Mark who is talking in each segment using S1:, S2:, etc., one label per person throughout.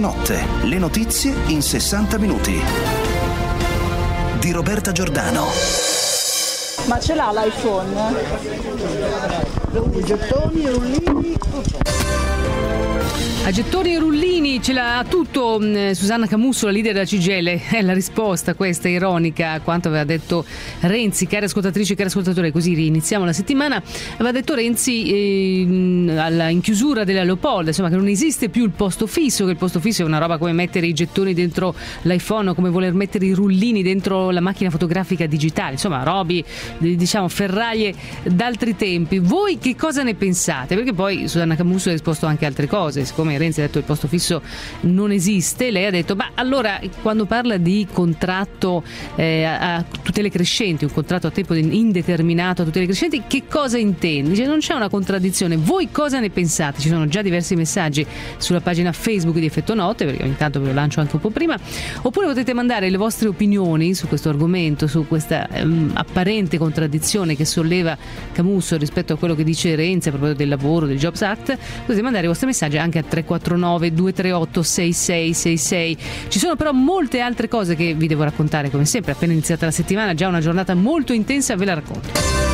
S1: Notte, le notizie in 60 minuti. Di Roberta Giordano.
S2: Ma ce l'ha l'iPhone?
S3: I gettoni, i rullini, tutto.
S4: A gettoni e rullini ce l'ha tutto Susanna Camusso, la leader della CGIL. È la risposta questa ironica a quanto aveva detto Renzi. Cari ascoltatrici e cari ascoltatori, così riniziamo la settimana. Aveva detto Renzi in chiusura della Leopolda, insomma, che non esiste più il posto fisso, che il posto fisso è una roba come mettere i gettoni dentro l'iPhone, come voler mettere i rullini dentro la macchina fotografica digitale, insomma robi, diciamo, ferraglie d'altri tempi. Voi che cosa ne pensate? Perché poi Susanna Camusso ha risposto anche altre cose. Siccome Renzi ha detto il posto fisso non esiste, lei ha detto ma allora quando parla di contratto a tutele crescenti, un contratto a tempo indeterminato a tutele crescenti, che cosa intende? Dice non c'è una contraddizione. Voi cosa ne pensate? Ci sono già diversi messaggi sulla pagina Facebook di Effetto Notte, perché ogni tanto ve lo lancio anche un po' prima, oppure potete mandare le vostre opinioni su questo argomento, su questa apparente contraddizione che solleva Camusso rispetto a quello che dice Renzi a proposito del lavoro, del Jobs Act. Potete mandare i vostri messaggi anche a 349 238 6666. Ci sono però molte altre cose che vi devo raccontare, come sempre. Appena iniziata la settimana, già una giornata molto intensa, ve la racconto.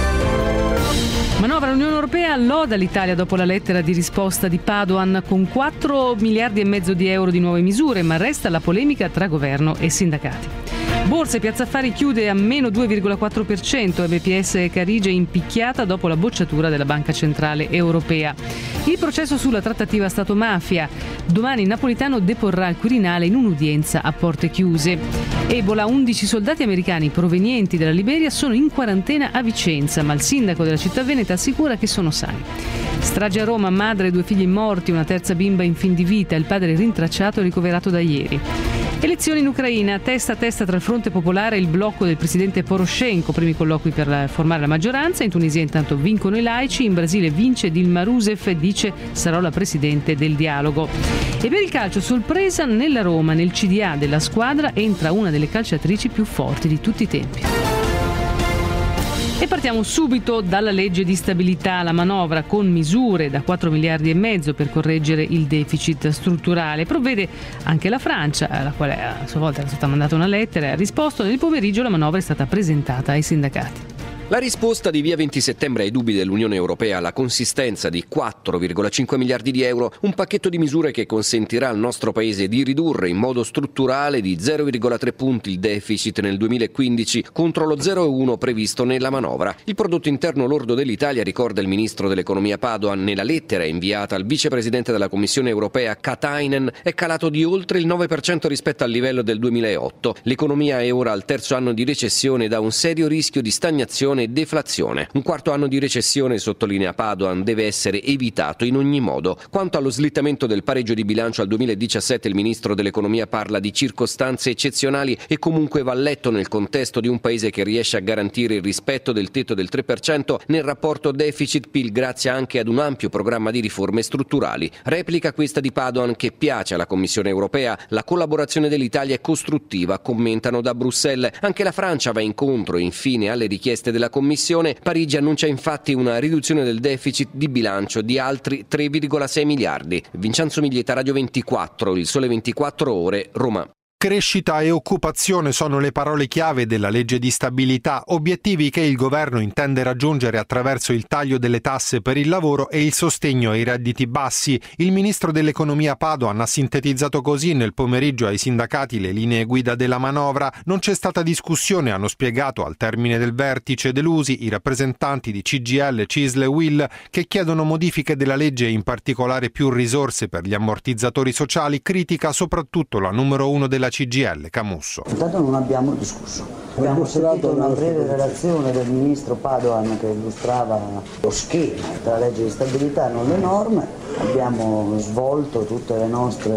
S4: Manovra. L'Unione Europea loda l'Italia dopo la lettera di risposta di Padoan con 4 miliardi e mezzo di euro di nuove misure, ma resta la polemica tra governo e sindacati. Borsa e Piazza Affari chiude a meno 2,4%, BPS e Carige impicchiata dopo la bocciatura della Banca Centrale Europea. Il processo sulla trattativa Stato-mafia. Domani Napolitano deporrà il Quirinale in un'udienza a porte chiuse. Ebola, 11 soldati americani provenienti dalla Liberia sono in quarantena a Vicenza, ma il sindaco della città veneta assicura che sono sani. Strage a Roma, madre, 2 figli morti, una terza bimba in fin di vita, il padre rintracciato e ricoverato da ieri. Elezioni in Ucraina, testa a testa tra il Fronte Popolare e il blocco del presidente Poroshenko, primi colloqui per formare la maggioranza. In Tunisia intanto vincono i laici, in Brasile vince Dilma Rousseff e dice sarò la presidente del dialogo. E per il calcio, sorpresa nella Roma, nel CDA della squadra entra una delle calciatrici più forti di tutti i tempi. E partiamo subito dalla legge di stabilità, la manovra con misure da 4 miliardi e mezzo per correggere il deficit strutturale. Provvede anche la Francia, alla quale a sua volta era stata mandata una lettera e ha risposto. Nel pomeriggio la manovra è stata presentata ai sindacati.
S5: La risposta di via 20 settembre ai dubbi dell'Unione Europea alla consistenza di 4,5 miliardi di euro, un pacchetto di misure che consentirà al nostro Paese di ridurre in modo strutturale di 0,3 punti il deficit nel 2015 contro lo 0,1 previsto nella manovra. Il prodotto interno lordo dell'Italia, ricorda il ministro dell'economia Padoan nella lettera inviata al vicepresidente della Commissione Europea Katainen, è calato di oltre il 9% rispetto al livello del 2008. L'economia è ora al terzo anno di recessione da un serio rischio di stagnazione e deflazione. Un quarto anno di recessione, sottolinea Padoan, deve essere evitato in ogni modo. Quanto allo slittamento del pareggio di bilancio al 2017, il ministro dell'economia parla di circostanze eccezionali e comunque va letto nel contesto di un paese che riesce a garantire il rispetto del tetto del 3% nel rapporto deficit-PIL grazie anche ad un ampio programma di riforme strutturali. Replica questa di Padoan che piace alla Commissione Europea. La collaborazione dell'Italia è costruttiva, commentano da Bruxelles. Anche la Francia va incontro infine alle richieste della Commissione. Parigi annuncia infatti una riduzione del deficit di bilancio di altri 3,6 miliardi. Vincenzo Miglietta, Radio 24, Il Sole 24 Ore, Roma.
S6: Crescita e occupazione sono le parole chiave della legge di stabilità, obiettivi che il governo intende raggiungere attraverso il taglio delle tasse per il lavoro e il sostegno ai redditi bassi. Il ministro dell'economia Padoan ha sintetizzato così nel pomeriggio ai sindacati le linee guida della manovra. Non c'è stata discussione, hanno spiegato al termine del vertice delusi i rappresentanti di CGIL, CISL e UIL che chiedono modifiche della legge e in particolare più risorse per gli ammortizzatori sociali. Critica soprattutto la numero 1 della CGIL, Camusso.
S3: Intanto non abbiamo discusso. Abbiamo sentito una breve relazione del ministro Padoan che illustrava lo schema tra la legge di stabilità e non le norme. Abbiamo svolto tutte le nostre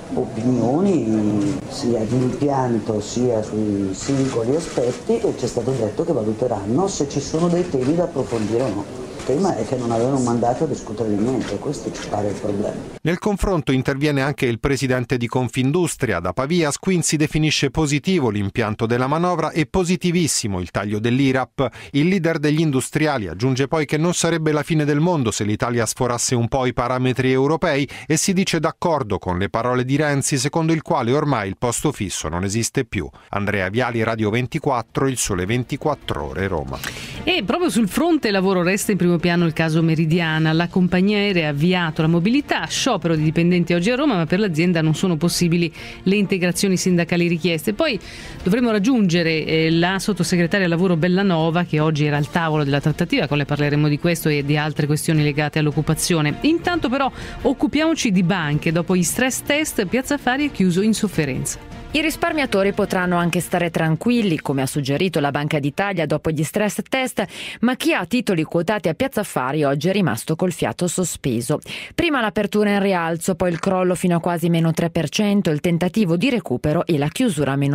S3: opinioni sia di impianto sia sui singoli aspetti e ci è stato detto che valuteranno se ci sono dei temi da approfondire o no. Il tema è che non avevano mandato a discutere di niente, questo ci pare il problema.
S6: Nel confronto interviene anche il presidente di Confindustria. Da Pavia Squinzi definisce positivo l'impianto della manovra e positivissimo il taglio dell'IRAP. Il leader degli industriali aggiunge poi che non sarebbe la fine del mondo se l'Italia sforasse un po' i parametri europei e si dice d'accordo con le parole di Renzi, secondo il quale ormai il posto fisso non esiste più. Andrea Viali, Radio 24, Il Sole 24 Ore, Roma.
S4: E proprio sul fronte lavoro resta in primo piano il caso Meridiana. La compagnia aerea ha avviato la mobilità, sciopero di dipendenti oggi a Roma, ma per l'azienda non sono possibili le integrazioni sindacali richieste. Poi dovremo raggiungere la sottosegretaria al lavoro Bellanova, che oggi era al tavolo della trattativa, con lei parleremo di questo e di altre questioni legate all'occupazione. Intanto però occupiamoci di banche. Dopo gli stress test, Piazza Affari è chiuso in sofferenza.
S7: I risparmiatori potranno anche stare tranquilli, come ha suggerito la Banca d'Italia dopo gli stress test, ma chi ha titoli quotati a Piazza Affari oggi è rimasto col fiato sospeso. Prima l'apertura in rialzo, poi il crollo fino a quasi meno 3%, il tentativo di recupero e la chiusura a meno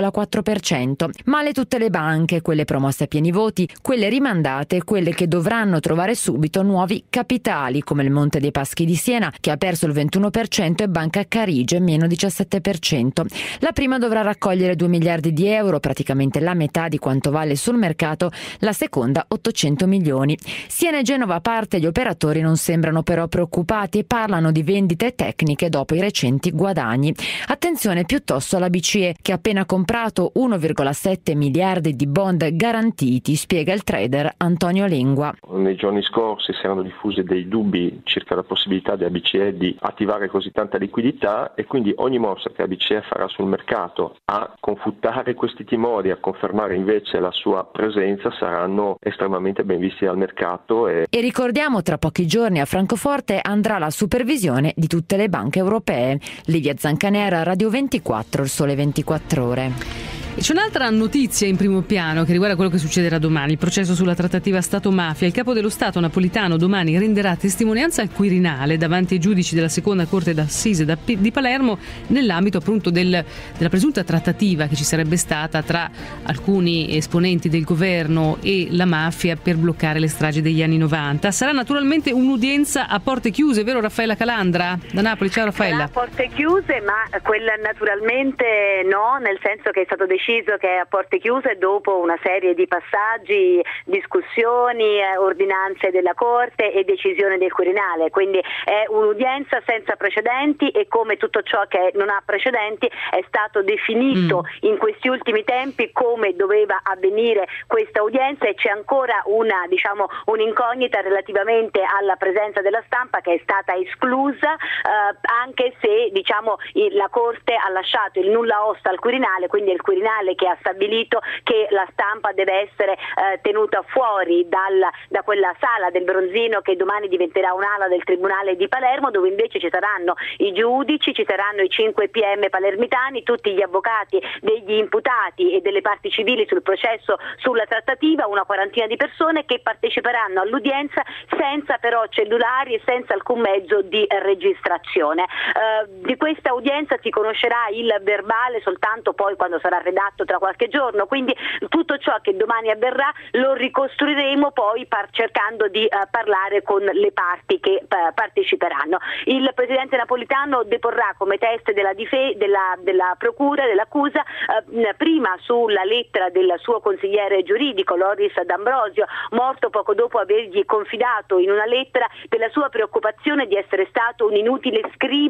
S7: 2,4%. Male tutte le banche, quelle promosse a pieni voti, quelle rimandate e quelle che dovranno trovare subito nuovi capitali, come il Monte dei Paschi di Siena, che ha perso il 21%, e Banca Carige meno 17%. La prima dovrà raccogliere 2 miliardi di euro, praticamente la metà di quanto vale sul mercato, la seconda 800 milioni. Siena e Genova a parte, gli operatori non sembrano però preoccupati e parlano di vendite tecniche dopo i recenti guadagni. Attenzione piuttosto alla BCE, che ha appena comprato 1,7 miliardi di bond garantiti, spiega il trader Antonio Lengua.
S8: Nei giorni scorsi si erano diffusi dei dubbi circa la possibilità della BCE di attivare così tanta liquidità, e quindi ogni mossa che la BCE farà sul mercato a confutare questi timori, a confermare invece la sua presenza, saranno estremamente ben visti dal mercato. E
S7: ricordiamo, tra pochi giorni a Francoforte andrà la supervisione di tutte le banche europee. Livia Zancanera, Radio 24, Il Sole 24 Ore.
S4: E c'è un'altra notizia in primo piano che riguarda quello che succederà domani, il processo sulla trattativa Stato-mafia. Il capo dello Stato Napolitano domani renderà testimonianza al Quirinale davanti ai giudici della seconda corte d'assise di Palermo nell'ambito appunto della presunta trattativa che ci sarebbe stata tra alcuni esponenti del governo e la mafia per bloccare le stragi degli anni 90. Sarà naturalmente un'udienza a porte chiuse, vero Raffaella Calandra? Da Napoli, ciao Raffaella.
S9: A porte chiuse, ma quella naturalmente no, nel senso che è stato deciso che è a porte chiuse dopo una serie di passaggi, discussioni, ordinanze della Corte e decisione del Quirinale, quindi è un'udienza senza precedenti e, come tutto ciò che non ha precedenti, è stato definito in questi ultimi tempi come doveva avvenire questa udienza, e c'è ancora un'incognita relativamente alla presenza della stampa, che è stata esclusa, anche se la Corte ha lasciato il nulla osta al Quirinale, quindi il Quirinale che ha stabilito che la stampa deve essere tenuta fuori da quella sala del Bronzino, che domani diventerà un'ala del Tribunale di Palermo, dove invece ci saranno i giudici, ci saranno i 5 PM palermitani, tutti gli avvocati degli imputati e delle parti civili sul processo sulla trattativa, una quarantina di persone che parteciperanno all'udienza senza però cellulari e senza alcun mezzo di registrazione. Di questa udienza si conoscerà il verbale soltanto poi quando sarà redatto tra qualche giorno, quindi tutto ciò che domani avverrà lo ricostruiremo poi cercando di parlare con le parti che parteciperanno. Il presidente Napolitano deporrà come test della procura, dell'accusa, prima sulla lettera del suo consigliere giuridico Loris D'Ambrosio, morto poco dopo avergli confidato in una lettera della sua preoccupazione di essere stato un inutile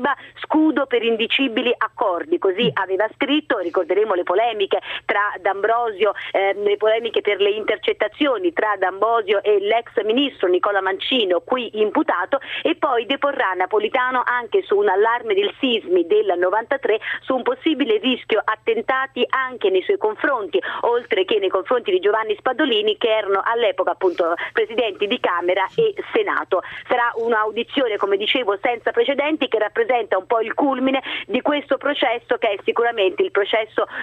S9: scudo per indicibili accordi, così aveva scritto. Ricorderemo le polemiche tra D'Ambrosio, le polemiche per le intercettazioni tra D'Ambrosio e l'ex ministro Nicola Mancino, qui imputato, e poi deporrà Napolitano anche su un allarme del sismi del 93, su un possibile rischio attentati anche nei suoi confronti, oltre che nei confronti di Giovanni Spadolini, che erano all'epoca appunto presidenti di Camera e Senato. Sarà un'audizione, come dicevo, senza precedenti, che rappresenta un po' il culmine di questo processo, che è sicuramente il processo più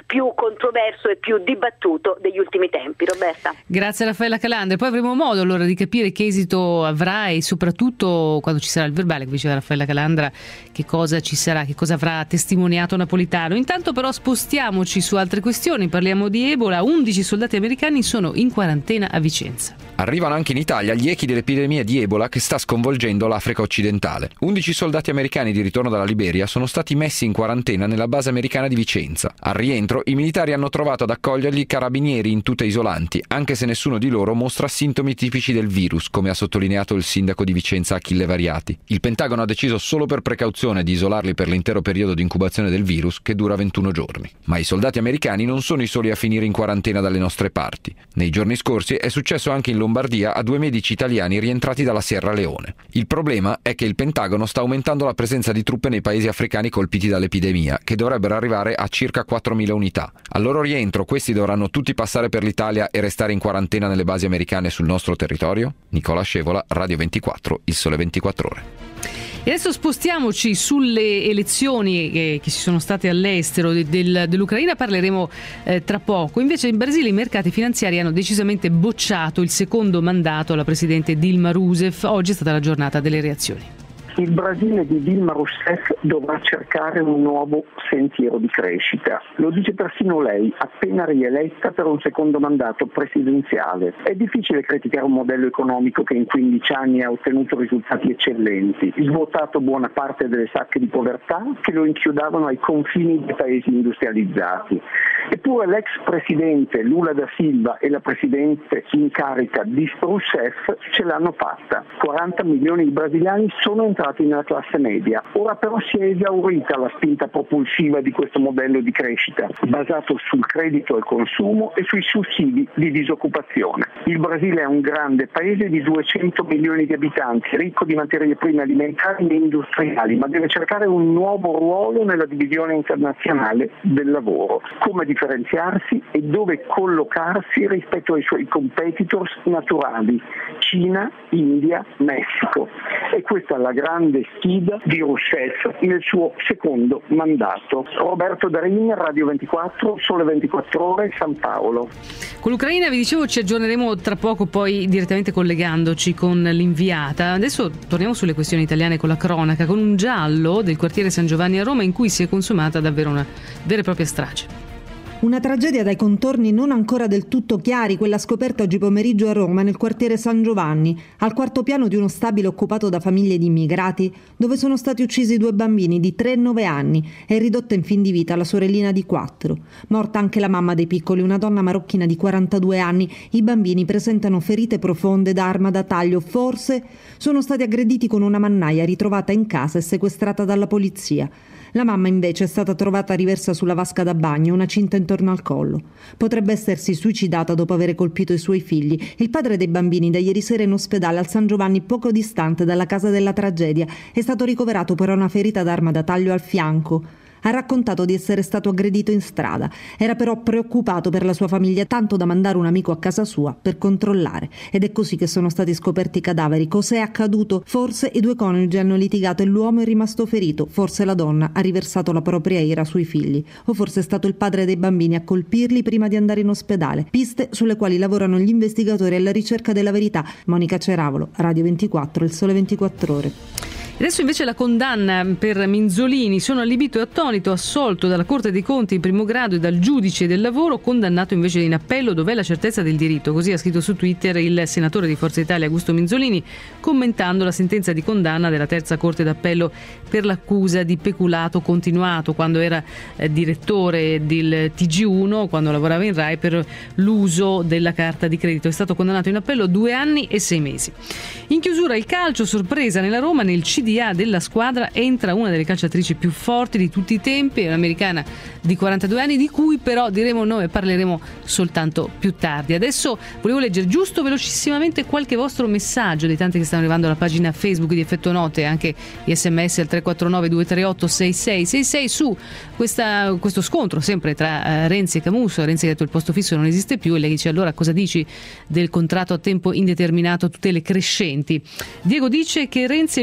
S9: controverso e più dibattuto degli ultimi tempi. Roberta.
S4: Grazie Raffaella Calandra. Poi avremo modo allora di capire che esito avrà e soprattutto quando ci sarà il verbale, come diceva Raffaella Calandra, che cosa ci sarà, che cosa avrà testimoniato Napolitano. Intanto però spostiamoci su altre questioni, parliamo di Ebola. 11 soldati americani sono in quarantena a Vicenza.
S10: Arrivano anche in Italia gli echi dell'epidemia di Ebola che sta sconvolgendo l'Africa occidentale. 11 soldati americani di ritorno dalla Liberia sono stati messi in quarantena nella base americana di Vicenza. Al rientro, i militari hanno trovato ad accoglierli carabinieri in tute isolanti, anche se nessuno di loro mostra sintomi tipici del virus, come ha sottolineato il sindaco di Vicenza Achille Variati. Il Pentagono ha deciso solo per precauzione di isolarli per l'intero periodo di incubazione del virus, che dura 21 giorni. Ma i soldati americani non sono i soli a finire in quarantena dalle nostre parti. Nei giorni scorsi è successo anche in Lombardia a 2 medici italiani rientrati dalla Sierra Leone. Il problema è che il Pentagono sta aumentando la presenza di truppe nei paesi africani colpiti dall'epidemia, che dovrebbero arrivare a circa 4.000 unità. Al loro rientro questi dovranno tutti passare per l'Italia e restare in quarantena nelle basi americane sul nostro territorio? Nicola Scevola, Radio 24, Il Sole 24 Ore.
S4: E adesso spostiamoci sulle elezioni che ci sono state all'estero dell'Ucraina, parleremo tra poco. Invece in Brasile i mercati finanziari hanno decisamente bocciato il secondo mandato alla presidente Dilma Rousseff. Oggi è stata la giornata delle reazioni.
S11: Il Brasile di Dilma Rousseff dovrà cercare un nuovo sentiero di crescita. Lo dice persino lei, appena rieletta per un secondo mandato presidenziale. È difficile criticare un modello economico che in 15 anni ha ottenuto risultati eccellenti, svuotato buona parte delle sacche di povertà che lo inchiodavano ai confini dei paesi industrializzati. Eppure l'ex presidente Lula da Silva e la presidente in carica Dilma Rousseff ce l'hanno fatta. 40 milioni di brasiliani sono entrati nella classe media. Ora però si è esaurita la spinta propulsiva di questo modello di crescita, basato sul credito al consumo e sui sussidi di disoccupazione. Il Brasile è un grande paese di 200 milioni di abitanti, ricco di materie prime alimentari e industriali, ma deve cercare un nuovo ruolo nella divisione internazionale del lavoro. Come differenziarsi e dove collocarsi rispetto ai suoi competitors naturali, Cina, India, Messico. E questa è la grande sfida di Rousseff nel suo secondo mandato. Roberto Darin, Radio 24, Sole 24 Ore, San Paolo.
S4: Con l'Ucraina, vi dicevo, ci aggiorneremo tra poco, poi direttamente collegandoci con l'inviata. Adesso torniamo sulle questioni italiane con la cronaca, con un giallo del quartiere San Giovanni a Roma in cui si è consumata davvero una vera e propria strage.
S12: Una tragedia dai contorni non ancora del tutto chiari, quella scoperta oggi pomeriggio a Roma nel quartiere San Giovanni, al quarto piano di uno stabile occupato da famiglie di immigrati, dove sono stati uccisi 2 bambini di 3 e 9 anni e ridotta in fin di vita la sorellina di 4. Morta anche la mamma dei piccoli, una donna marocchina di 42 anni. I bambini presentano ferite profonde da arma da taglio, forse sono stati aggrediti con una mannaia ritrovata in casa e sequestrata dalla polizia. La mamma invece è stata trovata riversa sulla vasca da bagno, una cinta intorno al collo. Potrebbe essersi suicidata dopo aver colpito i suoi figli. Il padre dei bambini da ieri sera in ospedale al San Giovanni, poco distante dalla casa della tragedia, è stato ricoverato per una ferita d'arma da taglio al fianco. Ha raccontato di essere stato aggredito in strada. Era però preoccupato per la sua famiglia, tanto da mandare un amico a casa sua per controllare. Ed è così che sono stati scoperti i cadaveri. Cos'è accaduto? Forse i 2 coniugi hanno litigato e l'uomo è rimasto ferito. Forse la donna ha riversato la propria ira sui figli. O forse è stato il padre dei bambini a colpirli prima di andare in ospedale. Piste sulle quali lavorano gli investigatori alla ricerca della verità. Monica Ceravolo, Radio 24, Il Sole 24 Ore.
S4: Adesso invece la condanna per Minzolini. Sono allibito e attonito, assolto dalla Corte dei Conti in primo grado e dal giudice del lavoro, condannato invece in appello. Dov'è la certezza del diritto? Così ha scritto su Twitter il senatore di Forza Italia Augusto Minzolini, commentando la sentenza di condanna della terza Corte d'Appello per l'accusa di peculato continuato quando era direttore del TG1, quando lavorava in Rai, per l'uso della carta di credito. È stato condannato in appello 2 anni e 6 mesi. In chiusura il calcio, sorpresa nella Roma, nel CDA della squadra entra una delle calciatrici più forti di tutti i tempi, è un'americana di 42 anni, di cui però diremo noi e parleremo soltanto più tardi. Adesso volevo leggere giusto velocissimamente qualche vostro messaggio, dei tanti che stanno arrivando alla pagina Facebook di Effetto Note, anche gli SMS al 349 238 6666 su questo scontro sempre tra Renzi e Camusso. Renzi ha detto il posto fisso non esiste più e lei dice: allora cosa dici del contratto a tempo indeterminato a tutele crescenti? Diego dice che Renzi è l'unico dipendente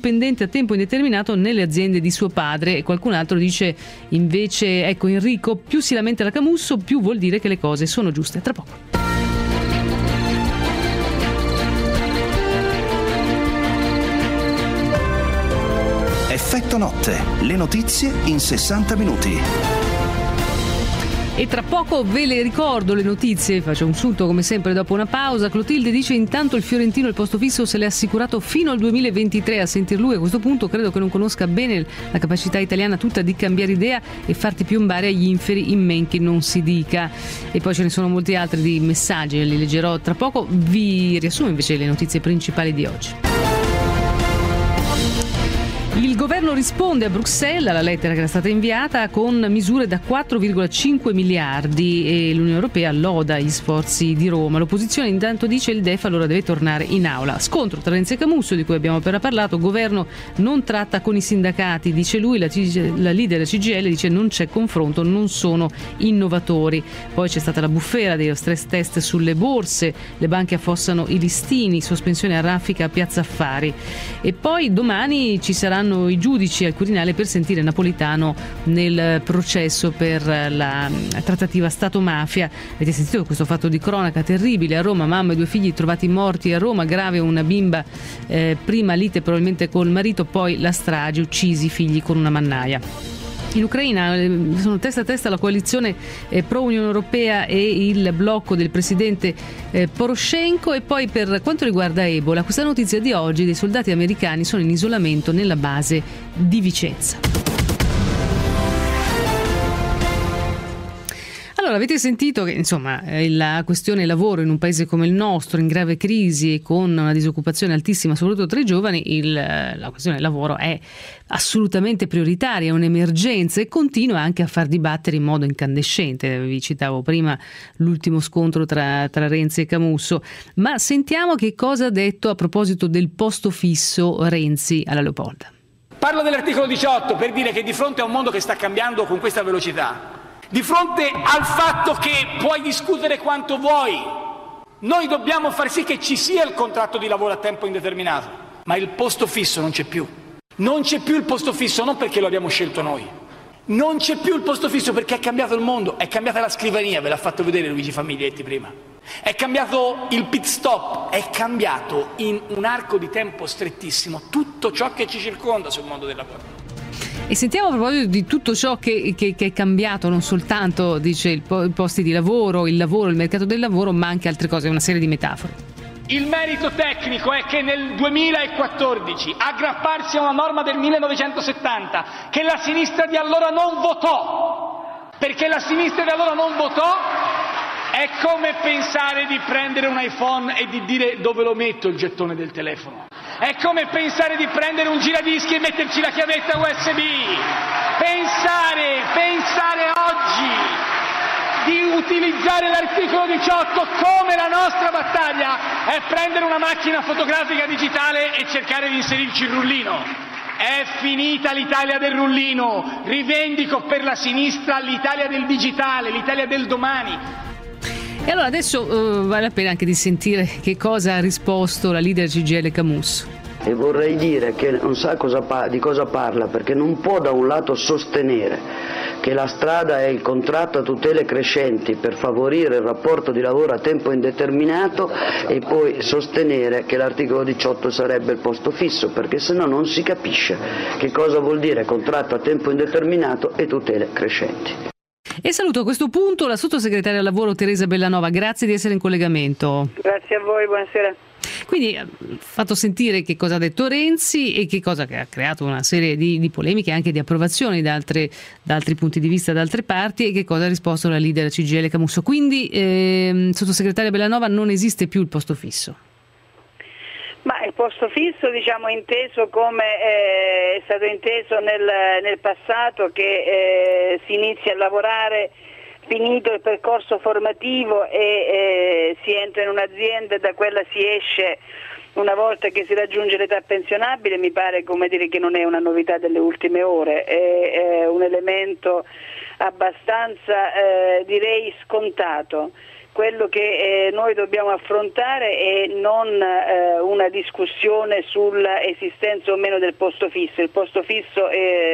S4: dipendente a tempo indeterminato nelle aziende di suo padre. E qualcun altro dice invece, ecco Enrico, più si lamenta la Camusso, più vuol dire che le cose sono giuste. Tra poco.
S1: Effetto notte, le notizie in 60 minuti.
S4: E tra poco ve le ricordo le notizie, faccio un sunto come sempre dopo una pausa. Clotilde dice intanto il fiorentino il posto fisso se l'è assicurato fino al 2023. A sentir lui a questo punto credo che non conosca bene la capacità italiana tutta di cambiare idea e farti piombare agli inferi in men che non si dica. E poi ce ne sono molti altri di messaggi, li leggerò tra poco. Vi riassumo invece le notizie principali di oggi. Il governo risponde a Bruxelles alla lettera che era stata inviata con misure da 4,5 miliardi e l'Unione Europea loda gli sforzi di Roma. L'opposizione intanto dice il DEF allora deve tornare in aula. Scontro tra Renzi e Camusso, di cui abbiamo appena parlato. Governo non tratta con i sindacati, dice lui. La leader della CGIL dice non c'è confronto, non sono innovatori. Poi c'è stata la bufera dello stress test sulle borse, le banche affossano i listini, sospensione a raffica a Piazza Affari. E poi domani ci saranno i giudici al Quirinale per sentire Napolitano nel processo per la trattativa Stato-mafia. Avete sentito questo fatto di cronaca terribile a Roma, mamma e 2 figli trovati morti a Roma, grave una bimba, prima lite probabilmente col marito, poi la strage, uccisi i figli con una mannaia. In Ucraina sono testa a testa la coalizione pro-Unione Europea e il blocco del presidente Poroshenko. E poi per quanto riguarda Ebola, questa notizia di oggi: dei soldati americani sono in isolamento nella base di Vicenza. Allora, avete sentito che insomma la questione lavoro in un paese come il nostro, in grave crisi e con una disoccupazione altissima, soprattutto tra i giovani, la questione lavoro è assolutamente prioritaria, è un'emergenza e continua anche a far dibattere in modo incandescente. Vi citavo prima l'ultimo scontro tra Renzi e Camusso, ma sentiamo che cosa ha detto a proposito del posto fisso Renzi alla Leopolda.
S13: Parlo dell'articolo 18 per dire che di fronte a un mondo che sta cambiando con questa velocità, di fronte al fatto che puoi discutere quanto vuoi, noi dobbiamo far sì che ci sia il contratto di lavoro a tempo indeterminato, ma il posto fisso non c'è più. Non c'è più il posto fisso non perché lo abbiamo scelto noi, non c'è più il posto fisso perché è cambiato il mondo, è cambiata la scrivania, ve l'ha fatto vedere Luigi Famiglietti prima, è cambiato il pit stop, è cambiato in un arco di tempo strettissimo tutto ciò che ci circonda sul mondo del lavoro.
S4: E sentiamo a proposito di tutto ciò che è cambiato, non soltanto dice i posti di lavoro, il mercato del lavoro, ma anche altre cose, una serie di metafore.
S13: Il merito tecnico è che nel 2014 aggrapparsi a una norma del 1970 che la sinistra di allora non votò, perché la sinistra di allora non votò, è come pensare di prendere un iPhone e di dire dove lo metto il gettone del telefono. È come pensare di prendere un giradischi e metterci la chiavetta USB. Pensare oggi di utilizzare l'articolo 18 come la nostra battaglia è prendere una macchina fotografica digitale e cercare di inserirci il rullino. È finita l'Italia del rullino. Rivendico per la sinistra l'Italia del digitale, l'Italia del domani.
S4: E allora adesso vale la pena anche di sentire che cosa ha risposto la leader CGIL Camusso.
S3: E vorrei dire che non sa di cosa parla, perché non può da un lato sostenere che la strada è il contratto a tutele crescenti per favorire il rapporto di lavoro a tempo indeterminato e poi sostenere che l'articolo 18 sarebbe il posto fisso, perché sennò non si capisce che cosa vuol dire contratto a tempo indeterminato e tutele crescenti.
S4: E saluto a questo punto la sottosegretaria al lavoro Teresa Bellanova, grazie di essere in collegamento.
S14: Grazie a voi, buonasera.
S4: Quindi ha fatto sentire che cosa ha detto Renzi e che cosa che ha creato una serie di polemiche e anche di approvazioni da altri punti di vista da altre parti, e che cosa ha risposto la leader CGIL Camusso. Quindi sottosegretaria Bellanova, non esiste più il posto fisso.
S14: Ma il posto fisso, diciamo, inteso come è stato inteso nel passato, che si inizia a lavorare finito il percorso formativo e si entra in un'azienda e da quella si esce una volta che si raggiunge l'età pensionabile. Mi pare, come dire, che non è una novità delle ultime ore, è un elemento abbastanza direi scontato. quello che noi dobbiamo affrontare è non una discussione sull'esistenza o meno del posto fisso. Il posto fisso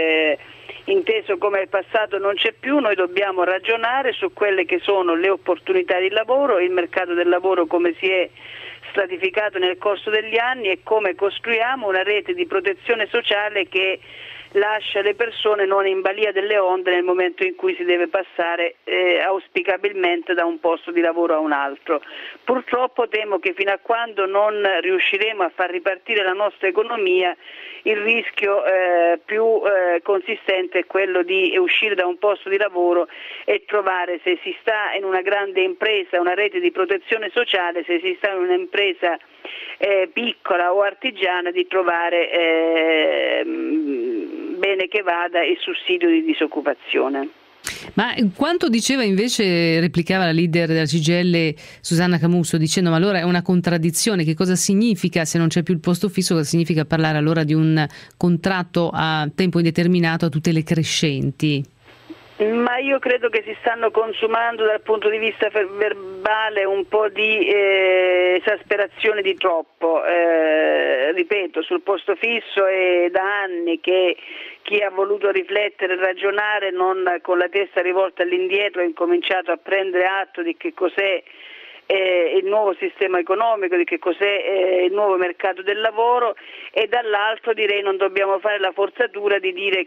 S14: inteso come il passato non c'è più, noi dobbiamo ragionare su quelle che sono le opportunità di lavoro, il mercato del lavoro come si è stratificato nel corso degli anni e come costruiamo una rete di protezione sociale che lascia le persone non in balia delle onde nel momento in cui si deve passare auspicabilmente da un posto di lavoro a un altro. Purtroppo temo che fino a quando non riusciremo a far ripartire la nostra economia il rischio più consistente è quello di uscire da un posto di lavoro e trovare, se si sta in una grande impresa, una rete di protezione sociale, se si sta in un'impresa piccola o artigiana, di trovare bene che vada il sussidio di disoccupazione.
S4: Ma quanto diceva invece, replicava la leader della CGIL Susanna Camusso, dicendo: ma allora è una contraddizione, che cosa significa se non c'è più il posto fisso, cosa significa parlare allora di un contratto a tempo indeterminato a tutele crescenti?
S14: Ma io credo che si stanno consumando dal punto di vista verbale un po' di esasperazione di troppo. Ripeto, sul posto fisso è da anni che chi ha voluto riflettere e ragionare non con la testa rivolta all'indietro ha incominciato a prendere atto di che cos'è il nuovo sistema economico, di che cos'è il nuovo mercato del lavoro, e dall'altro direi non dobbiamo fare la forzatura di dire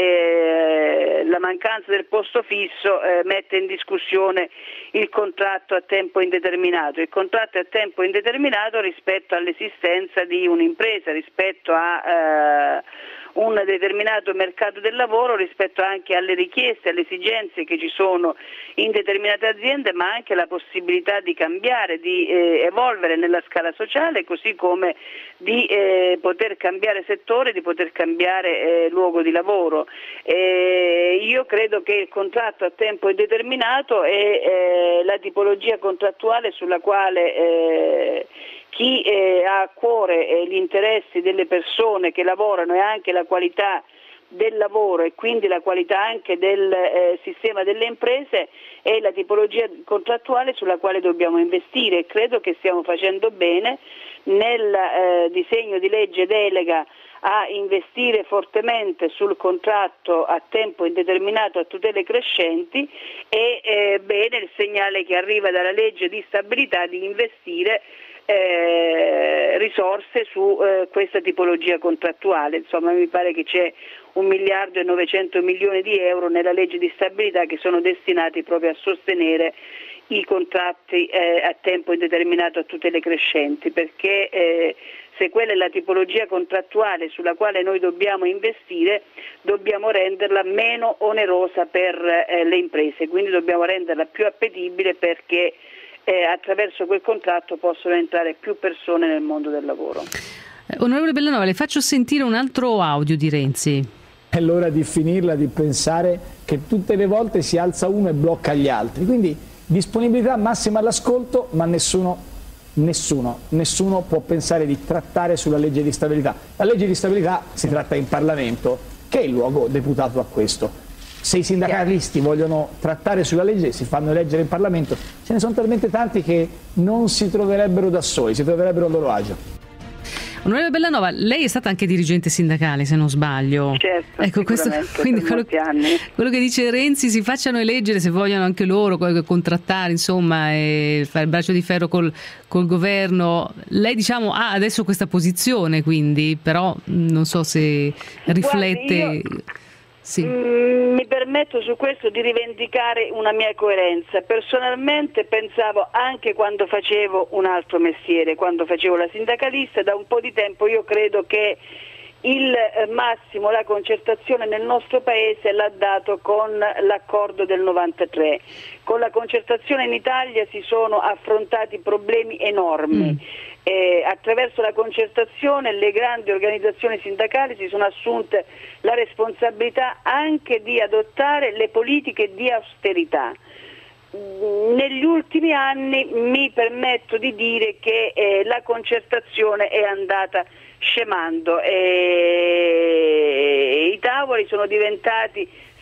S14: che la mancanza del posto fisso mette in discussione il contratto a tempo indeterminato. Il contratto è a tempo indeterminato rispetto all'esistenza di un'impresa, rispetto a un determinato mercato del lavoro, rispetto anche alle richieste, alle esigenze che ci sono in determinate aziende, ma anche la possibilità di cambiare, di evolvere nella scala sociale, così come di poter cambiare settore, di poter cambiare luogo di lavoro. Io credo che il contratto a tempo indeterminato è la tipologia contrattuale sulla quale chi ha a cuore gli interessi delle persone che lavorano e anche la qualità del lavoro e quindi la qualità anche del sistema delle imprese è la tipologia contrattuale sulla quale dobbiamo investire, e credo che stiamo facendo bene nel disegno di legge delega a investire fortemente sul contratto a tempo indeterminato a tutele crescenti, e bene il segnale che arriva dalla legge di stabilità di investire risorse su questa tipologia contrattuale. Insomma, mi pare che c'è 1.900 milioni di euro nella legge di stabilità che sono destinati proprio a sostenere i contratti a tempo indeterminato a tutele crescenti, perché se quella è la tipologia contrattuale sulla quale noi dobbiamo investire, dobbiamo renderla meno onerosa per le imprese, quindi dobbiamo renderla più appetibile, perché attraverso quel contratto possono entrare più persone nel mondo del lavoro.
S4: Onorevole Bellanova, le faccio sentire un altro audio di Renzi.
S15: È l'ora di finirla di pensare che tutte le volte si alza uno e blocca gli altri, quindi disponibilità massima all'ascolto, ma nessuno può pensare di trattare sulla legge di stabilità. La legge di stabilità si tratta in Parlamento, che è il luogo deputato a questo. Se i sindacalisti vogliono trattare sulla legge, si fanno eleggere in Parlamento. Ce ne sono talmente tanti che non si troverebbero da soli, si troverebbero a loro agio.
S4: Onorevole Bellanova, lei è stata anche dirigente sindacale, se non sbaglio.
S14: Certo,
S4: ecco, questo, quindi quello che dice Renzi, si facciano eleggere se vogliono anche loro, contrattare, insomma, e fare il braccio di ferro col governo. Lei, diciamo, ha adesso questa posizione, quindi, però non so se riflette... Sì.
S14: Mi permetto su questo di rivendicare una mia coerenza. Personalmente pensavo, anche quando facevo un altro mestiere, quando facevo la sindacalista, da un po' di tempo io credo che il massimo la concertazione nel nostro paese l'ha dato con l'accordo del 93. Con la concertazione in Italia si sono affrontati problemi enormi. Attraverso la concertazione le grandi organizzazioni sindacali si sono assunte la responsabilità anche di adottare le politiche di austerità. Negli ultimi anni mi permetto di dire che la concertazione è andata scemando, i tavoli sono diventati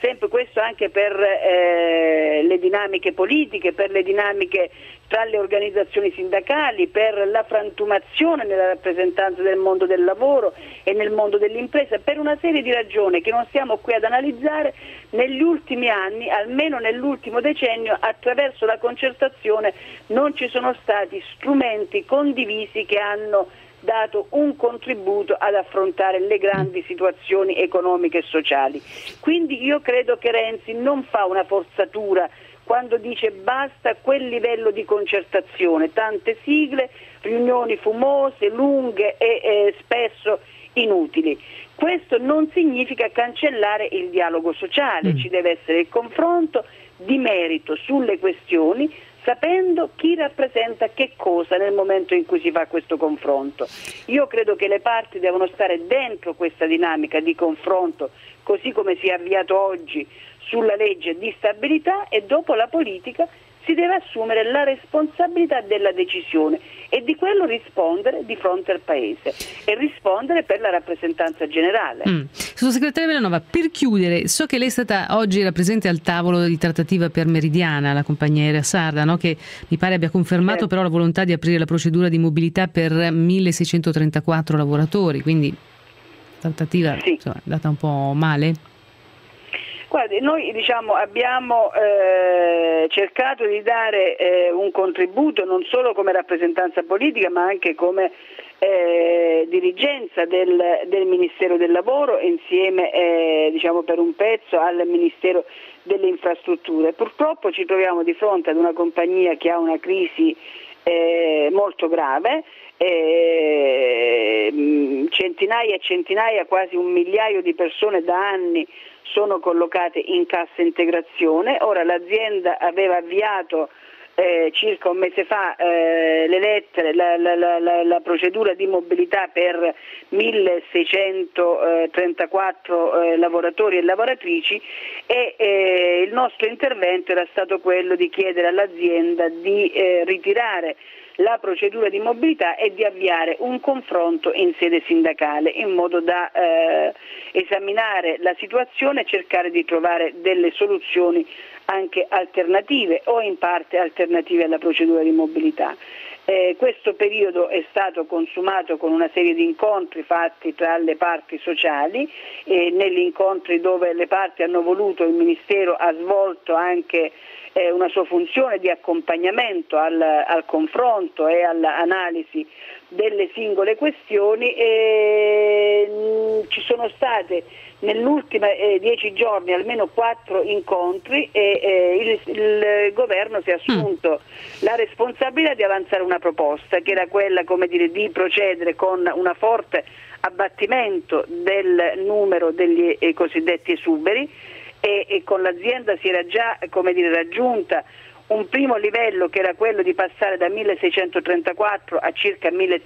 S14: sempre questo anche per le dinamiche politiche, per le dinamiche tra le organizzazioni sindacali, per la frantumazione nella rappresentanza del mondo del lavoro e nel mondo dell'impresa, per una serie di ragioni che non stiamo qui ad analizzare. Negli ultimi anni, almeno nell'ultimo decennio, attraverso la concertazione non ci sono stati strumenti condivisi che hanno dato un contributo ad affrontare le grandi situazioni economiche e sociali. Quindi io credo che Renzi non fa una forzatura quando dice basta quel livello di concertazione, tante sigle, riunioni fumose, lunghe e spesso inutili. Questo non significa cancellare il dialogo sociale, ci deve essere il confronto di merito sulle questioni, sapendo chi rappresenta che cosa nel momento in cui si fa questo confronto. Io credo che le parti devono stare dentro questa dinamica di confronto, così come si è avviato oggi sulla legge di stabilità, e dopo la politica si deve assumere la responsabilità della decisione e di quello rispondere di fronte al Paese e rispondere per la rappresentanza generale.
S4: Sottosegretaria Bellanova, per chiudere, so che lei è stata oggi era presente al tavolo di trattativa per Meridiana, la compagnia aerea sarda, no? Che mi pare abbia confermato però la volontà di aprire la procedura di mobilità per 1634 lavoratori, quindi trattativa insomma, è andata un po' male?
S14: Guardi, noi abbiamo cercato di dare un contributo non solo come rappresentanza politica ma anche come dirigenza del Ministero del Lavoro insieme per un pezzo al Ministero delle Infrastrutture. Purtroppo ci troviamo di fronte ad una compagnia che ha una crisi molto grave, centinaia e centinaia, quasi 1 migliaio di persone da anni sono collocate in cassa integrazione. Ora l'azienda aveva avviato circa un mese fa le lettere, la procedura di mobilità per 1634 lavoratori e lavoratrici e il nostro intervento era stato quello di chiedere all'azienda di ritirare la procedura di mobilità e di avviare un confronto in sede sindacale in modo da esaminare la situazione e cercare di trovare delle soluzioni anche alternative o in parte alternative alla procedura di mobilità. Questo periodo è stato consumato con una serie di incontri fatti tra le parti sociali e negli incontri dove le parti hanno voluto, il Ministero ha svolto anche una sua funzione di accompagnamento al confronto e all'analisi delle singole questioni. Ci sono state nell'ultima 10 giorni almeno 4 incontri e il governo si è assunto la responsabilità di avanzare una proposta che era quella, di procedere con una forte abbattimento del numero degli cosiddetti esuberi e con l'azienda si era già raggiunta un primo livello che era quello di passare da 1634 a circa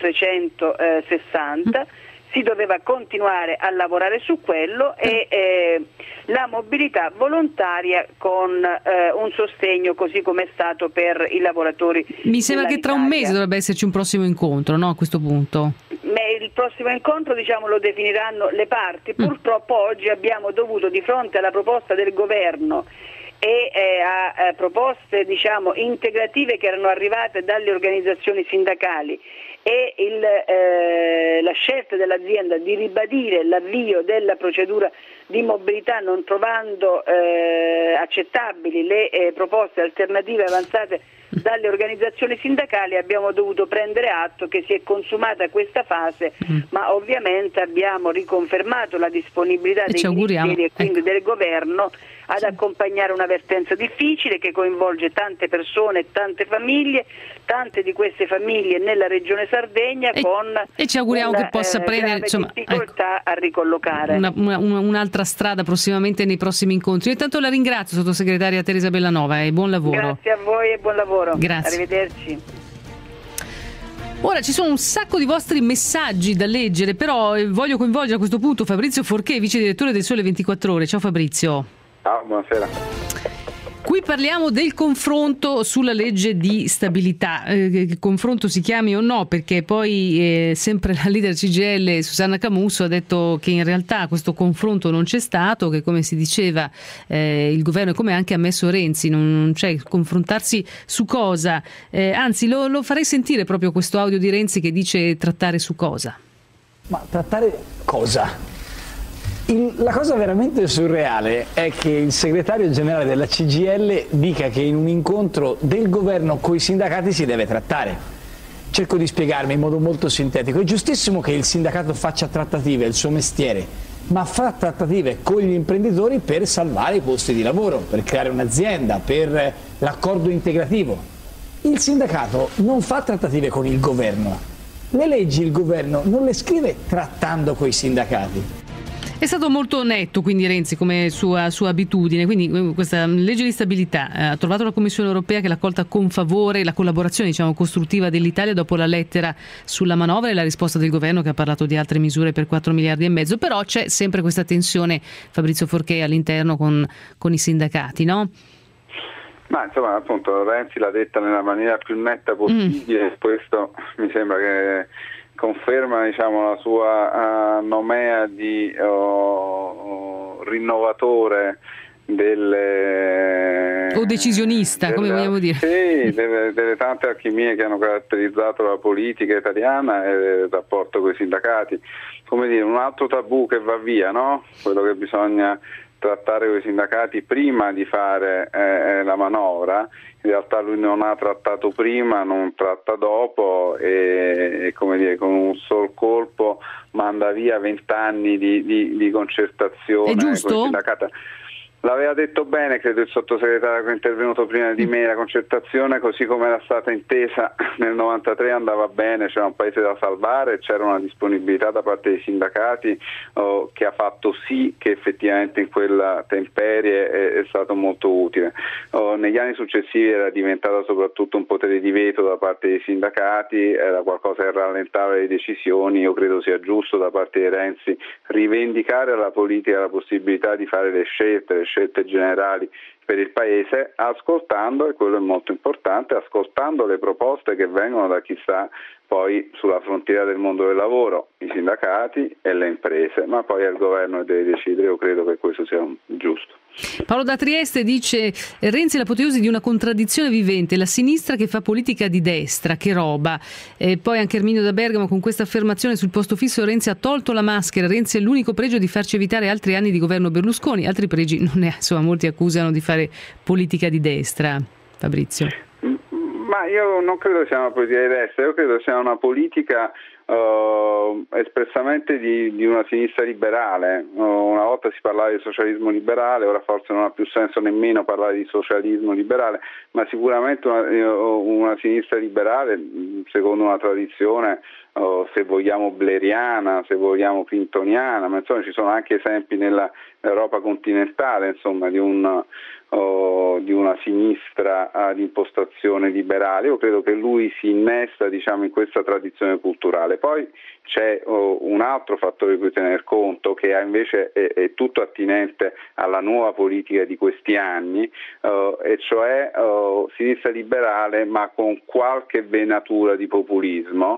S14: 1360. Si doveva continuare a lavorare su quello e la mobilità volontaria con un sostegno così come è stato per i lavoratori.
S4: Mi sembra che tra un mese dovrebbe esserci un prossimo incontro, no? A questo punto.
S14: Il prossimo incontro lo definiranno le parti. Purtroppo oggi abbiamo dovuto, di fronte alla proposta del governo e a proposte integrative che erano arrivate dalle organizzazioni sindacali e la scelta dell'azienda di ribadire l'avvio della procedura di mobilità non trovando accettabili le proposte alternative avanzate dalle organizzazioni sindacali, abbiamo dovuto prendere atto che si è consumata questa fase, ma ovviamente abbiamo riconfermato la disponibilità dei ministeri e quindi del governo ad accompagnare una vertenza difficile che coinvolge tante persone e tante famiglie, tante di queste famiglie nella regione Sardegna e
S4: ci auguriamo che possa prendere
S14: difficoltà a ricollocare
S4: un'altra strada prossimamente nei prossimi incontri. Intanto la ringrazio, sottosegretaria Teresa Bellanova, e buon lavoro.
S14: Grazie a voi e buon lavoro.
S4: Grazie.
S14: Arrivederci.
S4: Ora ci sono un sacco di vostri messaggi da leggere, però voglio coinvolgere a questo punto Fabrizio Forché, vice direttore del Sole 24 Ore. Ciao Fabrizio.
S16: Ciao, buonasera.
S4: Qui parliamo del confronto sulla legge di stabilità, che confronto si chiami o no, perché poi sempre la leader CGIL Susanna Camusso ha detto che in realtà questo confronto non c'è stato, che come si diceva il governo, e come anche ha ammesso Renzi, non c'è confrontarsi su cosa, anzi lo farei sentire proprio questo audio di Renzi che dice trattare su cosa.
S15: Ma trattare cosa? La cosa veramente surreale è che il segretario generale della CGIL dica che in un incontro del governo coi sindacati si deve trattare. Cerco di spiegarmi in modo molto sintetico. È giustissimo che il sindacato faccia trattative, è il suo mestiere, ma fa trattative con gli imprenditori per salvare i posti di lavoro, per creare un'azienda, per l'accordo integrativo. Il sindacato non fa trattative con il governo. Le leggi il governo non le scrive trattando coi sindacati.
S4: È stato molto netto quindi Renzi come sua abitudine, quindi questa legge di stabilità ha trovato la Commissione europea che l'ha accolta con favore, la collaborazione costruttiva dell'Italia dopo la lettera sulla manovra e la risposta del governo che ha parlato di altre misure per 4 miliardi e mezzo, però c'è sempre questa tensione, Fabrizio Forché, all'interno con i sindacati, no?
S16: Ma insomma appunto Renzi l'ha detta nella maniera più netta possibile, questo mi sembra che conferma la sua nomea di rinnovatore
S4: o decisionista, come vogliamo dire.
S16: Sì, delle tante alchimie che hanno caratterizzato la politica italiana e il rapporto con i sindacati. Come dire, un altro tabù che va via, no? Quello che bisogna trattare con i sindacati prima di fare la manovra. In realtà lui non ha trattato prima, non tratta dopo e come dire, con un sol colpo manda via 20 anni di concertazione.
S4: È giusto?
S16: Con i sindacati. L'aveva detto bene, credo, il sottosegretario che è intervenuto prima di me, la concertazione così come era stata intesa nel 93 andava bene, c'era un paese da salvare, c'era una disponibilità da parte dei sindacati che ha fatto sì che effettivamente in quella temperie è stato molto utile. Negli anni successivi era diventata soprattutto un potere di veto da parte dei sindacati, era qualcosa che rallentava le decisioni. Io credo sia giusto da parte di Renzi rivendicare alla politica la possibilità di fare le scelte generali per il Paese, ascoltando, e quello è molto importante, ascoltando le proposte che vengono da chi sta poi sulla frontiera del mondo del lavoro, i sindacati e le imprese, ma poi è il governo che deve decidere. Io credo che questo sia giusto.
S4: Paolo da Trieste dice: Renzi è l'apoteosi di una contraddizione vivente, la sinistra che fa politica di destra, che roba. E poi anche Erminio da Bergamo con questa affermazione: sul posto fisso Renzi ha tolto la maschera, Renzi è l'unico pregio di farci evitare altri anni di governo Berlusconi, altri pregi non ne ha. Insomma, molti accusano di fare politica di destra. Fabrizio?
S16: Ma io non credo sia una politica di destra, io credo sia una politica espressamente di una sinistra liberale. Una volta si parlava di socialismo liberale, ora forse non ha più senso nemmeno parlare di socialismo liberale, ma sicuramente una sinistra liberale secondo una tradizione se vogliamo bleriana, se vogliamo clintoniana, ma insomma ci sono anche esempi nell'Europa continentale, insomma, di una sinistra ad impostazione liberale. Io credo che lui si innesta, in questa tradizione culturale. Poi c'è un altro fattore di cui tener conto, che invece è tutto attinente alla nuova politica di questi anni, e cioè sinistra liberale ma con qualche venatura di populismo,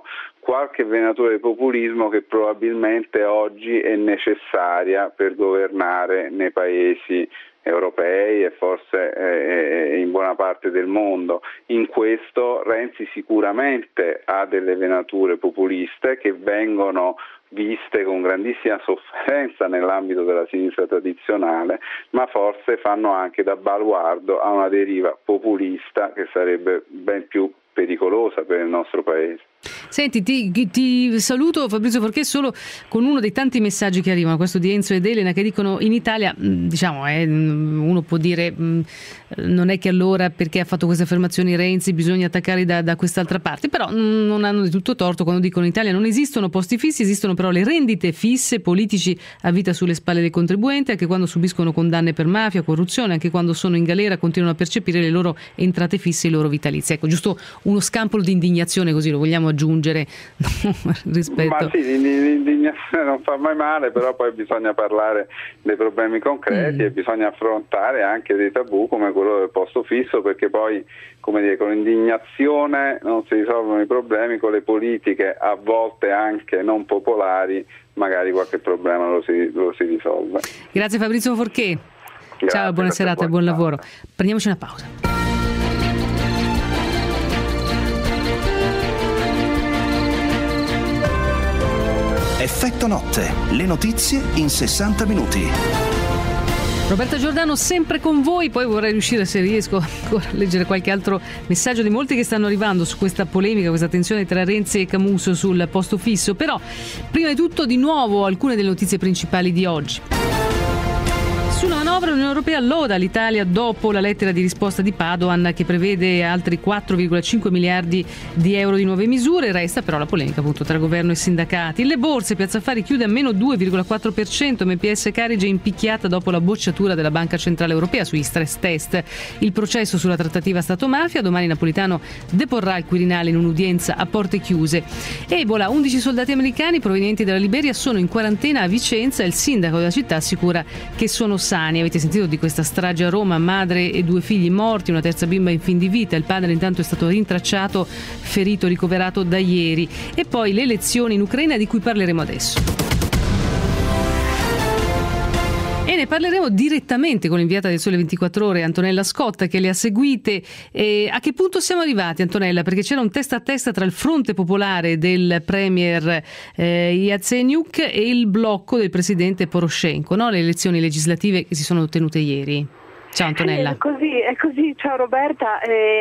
S16: che probabilmente oggi è necessaria per governare nei paesi europei e forse in buona parte del mondo. In questo Renzi sicuramente ha delle venature populiste che vengono viste con grandissima sofferenza nell'ambito della sinistra tradizionale, ma forse fanno anche da baluardo a una deriva populista che sarebbe ben più pericolosa per il nostro Paese.
S4: Senti, ti saluto Fabrizio Forché solo con uno dei tanti messaggi che arrivano, questo di Enzo ed Elena, che dicono: in Italia, uno può dire non è che allora perché ha fatto queste affermazioni Renzi bisogna attaccare da quest'altra parte, però non hanno di tutto torto quando dicono in Italia non esistono posti fissi, esistono però le rendite fisse, politici a vita sulle spalle dei contribuenti, anche quando subiscono condanne per mafia, corruzione, anche quando sono in galera continuano a percepire le loro entrate fisse e i loro vitalizi. Ecco, giusto uno scampolo di indignazione, così lo vogliamo aggiungere aggiungere rispetto?
S16: Ma sì, l'indignazione non fa mai male, però poi bisogna parlare dei problemi concreti e bisogna affrontare anche dei tabù come quello del posto fisso, perché poi, come dire, con l'indignazione non si risolvono i problemi, con le politiche a volte anche non popolari magari qualche problema lo si risolve.
S4: Grazie Fabrizio Forché.
S16: Grazie,
S4: ciao, buona serata e buon lavoro. Prendiamoci una pausa.
S1: Effetto notte, le notizie in 60 minuti.
S4: Roberta Giordano sempre con voi, poi vorrei riuscire, se riesco, ancora a leggere qualche altro messaggio di molti che stanno arrivando su questa polemica, questa tensione tra Renzi e Camusso sul posto fisso. Però, prima di tutto, di nuovo alcune delle notizie principali di oggi. Sulla manovra l'Unione Europea loda l'Italia dopo la lettera di risposta di Padoan che prevede altri 4,5 miliardi di euro di nuove misure. Resta però la polemica appunto tra governo e sindacati. Le borse, Piazza Affari chiude a meno 2,4%, MPS Carige impicchiata dopo la bocciatura della Banca Centrale Europea sugli stress test. Il processo sulla trattativa Stato-mafia, domani Napolitano deporrà il Quirinale in un'udienza a porte chiuse. Ebola, 11 soldati americani provenienti dalla Liberia sono in quarantena a Vicenza e il sindaco della città assicura che sono sani. Avete sentito di questa strage a Roma, madre e 2 figli morti, una terza bimba in fin di vita, il padre intanto è stato rintracciato, ferito, ricoverato da ieri. E poi le elezioni in Ucraina di cui parleremo adesso. E ne parleremo direttamente con l'inviata del Sole 24 Ore, Antonella Scotta, che le ha seguite. A che punto siamo arrivati, Antonella? Perché c'era un testa a testa tra il Fronte Popolare del premier Yatsenyuk e il blocco del presidente Poroshenko, no? Le elezioni legislative che si sono tenute ieri. Ciao Antonella.
S9: È così, ciao Roberta.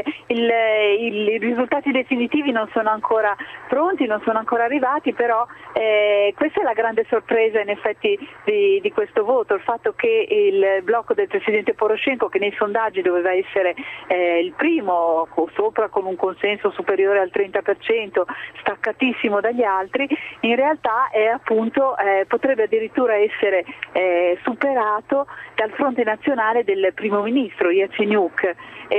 S9: I risultati definitivi non sono ancora pronti, non sono ancora arrivati, però questa è la grande sorpresa in effetti di questo voto, il fatto che il blocco del presidente Poroshenko, che nei sondaggi doveva essere il primo, sopra con un consenso superiore al 30%, staccatissimo dagli altri, in realtà è appunto potrebbe addirittura essere superato dal fronte nazionale del primo ministro Yatsenyuk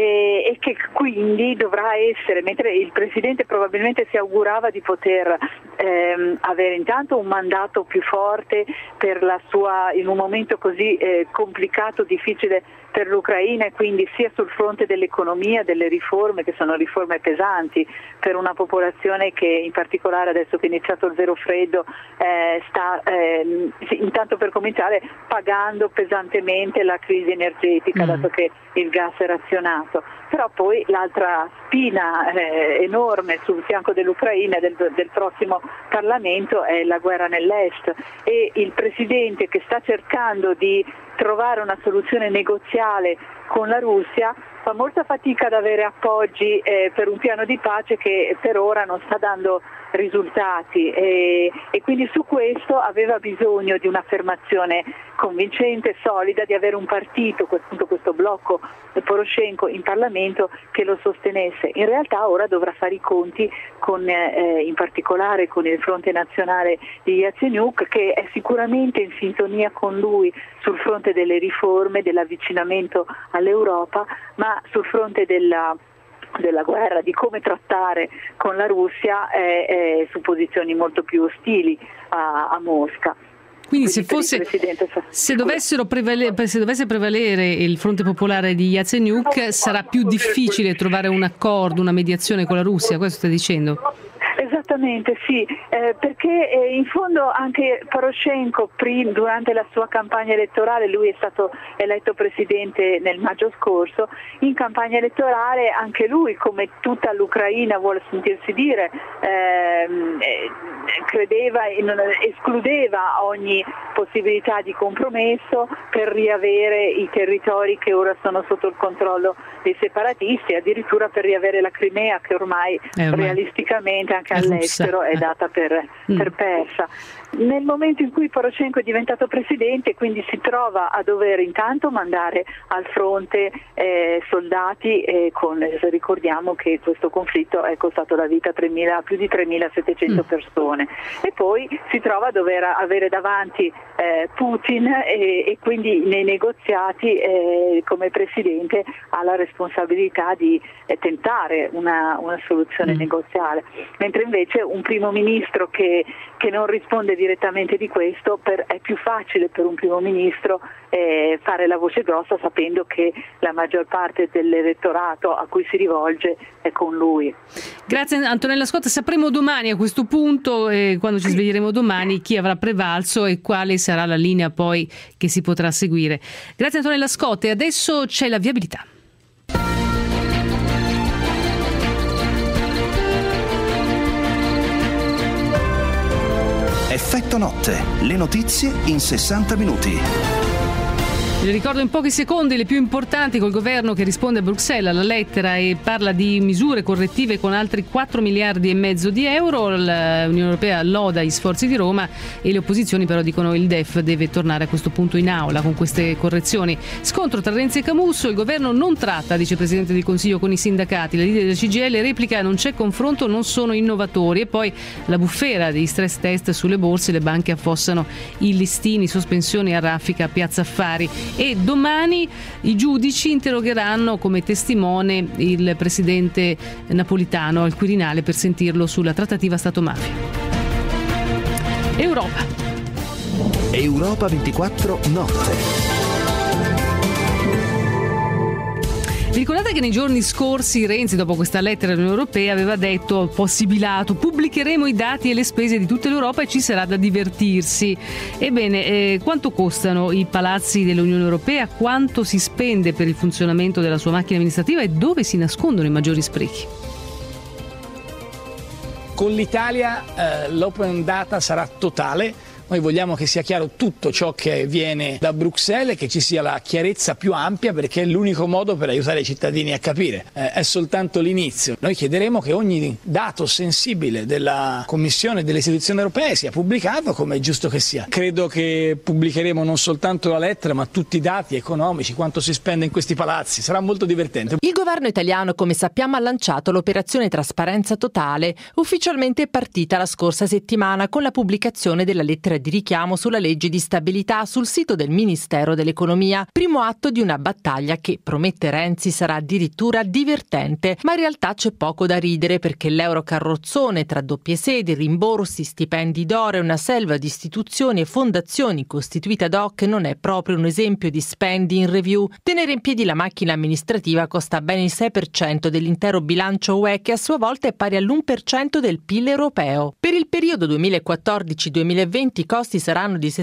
S9: e che quindi dovrà essere, mentre il presidente probabilmente si augurava di poter avere intanto un mandato più forte per la sua, in un momento così complicato, difficile per l'Ucraina, e quindi sia sul fronte dell'economia, delle riforme, che sono riforme pesanti per una popolazione che in particolare adesso che è iniziato il vero freddo sta intanto per cominciare pagando pesantemente la crisi energetica, dato che il gas è razionato. Però poi l'altra spina enorme sul fianco dell'Ucraina del prossimo Parlamento è la guerra nell'est, e il presidente che sta cercando di trovare una soluzione negoziale con la Russia fa molta fatica ad avere appoggi per un piano di pace che per ora non sta dando risultati, e quindi su questo aveva bisogno di un'affermazione convincente, solida, di avere un partito, appunto questo blocco Poroshenko in Parlamento, che lo sostenesse. In realtà ora dovrà fare i conti con in particolare con il fronte nazionale di Yatsenyuk, che è sicuramente in sintonia con lui sul fronte delle riforme, dell'avvicinamento all'Europa, ma sul fronte della guerra, di come trattare con la Russia, è su posizioni molto più ostili a Mosca.
S4: Quindi se dovesse prevalere il fronte popolare di Yatsenyuk, sarà più difficile trovare un accordo, una mediazione con la Russia, questo stai dicendo?
S9: Esattamente, sì, perché in fondo anche Poroshenko durante la sua campagna elettorale, lui è stato eletto presidente nel maggio scorso, in campagna elettorale anche lui, come tutta l'Ucraina vuole sentirsi dire, escludeva ogni possibilità di compromesso per riavere i territori che ora sono sotto il controllo dei separatisti, addirittura per riavere la Crimea, che ormai realisticamente anche all'estero è data per persa. Nel momento in cui Poroshenko è diventato presidente, quindi si trova a dover intanto mandare al fronte soldati, ricordiamo che questo conflitto è costato la vita a più di 3.700 persone, e poi si trova a dover avere davanti Putin e quindi nei negoziati come presidente ha la responsabilità di tentare una soluzione negoziale, mentre invece
S2: invece un primo ministro che non risponde direttamente di questo, è più facile per un primo ministro fare la voce grossa sapendo che la maggior parte dell'elettorato a cui si rivolge è con lui.
S4: Grazie Antonella Scotta, sapremo domani a questo punto, quando ci sveglieremo domani, chi avrà prevalso e quale sarà la linea poi che si potrà seguire. Grazie Antonella Scotta, e adesso c'è la viabilità.
S1: Effetto notte, le notizie in 60 minuti.
S4: Le ricordo in pochi secondi le più importanti col governo che risponde a Bruxelles alla lettera e parla di misure correttive con altri 4 miliardi e mezzo di euro. L'Unione Europea loda gli sforzi di Roma e le opposizioni però dicono il DEF deve tornare a questo punto in aula con queste correzioni. Scontro tra Renzi e Camusso, il governo non tratta, dice il Presidente del Consiglio, con i sindacati. La leader della CGIL replica: non c'è confronto, non sono innovatori. E poi la bufera degli stress test sulle borse, le banche affossano i listini, sospensioni a raffica a Piazza Affari. E domani i giudici interrogheranno come testimone il presidente Napolitano al Quirinale per sentirlo sulla trattativa Stato-mafia.
S1: Europa 24 notte.
S4: Vi ricordate che nei giorni scorsi Renzi, dopo questa lettera dell'Unione Europea, aveva detto, possibilato: pubblicheremo i dati e le spese di tutta l'Europa e ci sarà da divertirsi. Ebbene, quanto costano i palazzi dell'Unione Europea? Quanto si spende per il funzionamento della sua macchina amministrativa e dove si nascondono i maggiori sprechi?
S15: Con l'Italia l'open data sarà totale. Noi vogliamo che sia chiaro tutto ciò che viene da Bruxelles e che ci sia la chiarezza più ampia, perché è l'unico modo per aiutare i cittadini a capire. È soltanto l'inizio. Noi chiederemo che ogni dato sensibile della Commissione e delle istituzioni europee sia pubblicato, come è giusto che sia. Credo che pubblicheremo non soltanto la lettera, ma tutti i dati economici, quanto si spende in questi palazzi. Sarà molto divertente.
S17: Il governo italiano, come sappiamo, ha lanciato l'operazione Trasparenza Totale. Ufficialmente è partita la scorsa settimana con la pubblicazione della lettera di richiamo sulla legge di stabilità sul sito del Ministero dell'Economia. Primo atto di una battaglia che, promette Renzi, sarà addirittura divertente, ma in realtà c'è poco da ridere, perché l'euro carrozzone tra doppie sedi, rimborsi, stipendi d'oro e una selva di istituzioni e fondazioni costituite ad hoc non è proprio un esempio di spending review. Tenere in piedi la macchina amministrativa costa ben il 6% dell'intero bilancio UE, che a sua volta è pari all'1% del PIL europeo. Per il periodo 2014-2020 i costi saranno di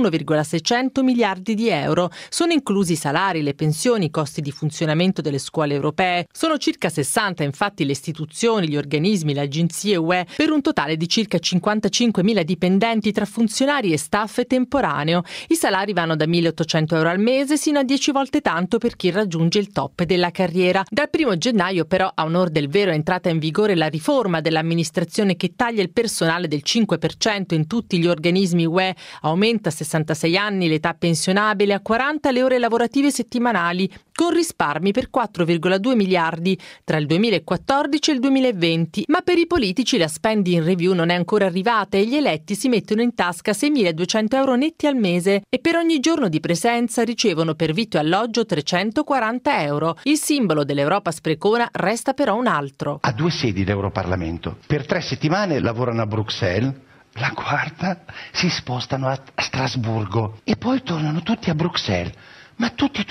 S17: 61,600 miliardi di euro. Sono inclusi i salari, le pensioni, i costi di funzionamento delle scuole europee. Sono circa 60 infatti le istituzioni, gli organismi, le agenzie UE, per un totale di circa 55.000 dipendenti tra funzionari e staff temporaneo. I salari vanno da 1.800 euro al mese sino a 10 volte tanto per chi raggiunge il top della carriera. Dal 1 gennaio però, a onor del vero, è entrata in vigore la riforma dell'amministrazione che taglia il personale del 5% in tutti gli organismi UE, aumenta a 66 anni l'età pensionabile, a 40 le ore lavorative settimanali, con risparmi per 4,2 miliardi tra il 2014 e il 2020. Ma per i politici la spending review non è ancora arrivata e gli eletti si mettono in tasca 6.200 euro netti al mese e per ogni giorno di presenza ricevono per vitto e alloggio 340 euro. Il simbolo dell'Europa sprecona resta però un altro.
S18: Ha 2 sedi l'Europarlamento. Per 3 settimane lavorano a Bruxelles. La quarta si spostano a Strasburgo e poi tornano tutti a Bruxelles. Ma tutti,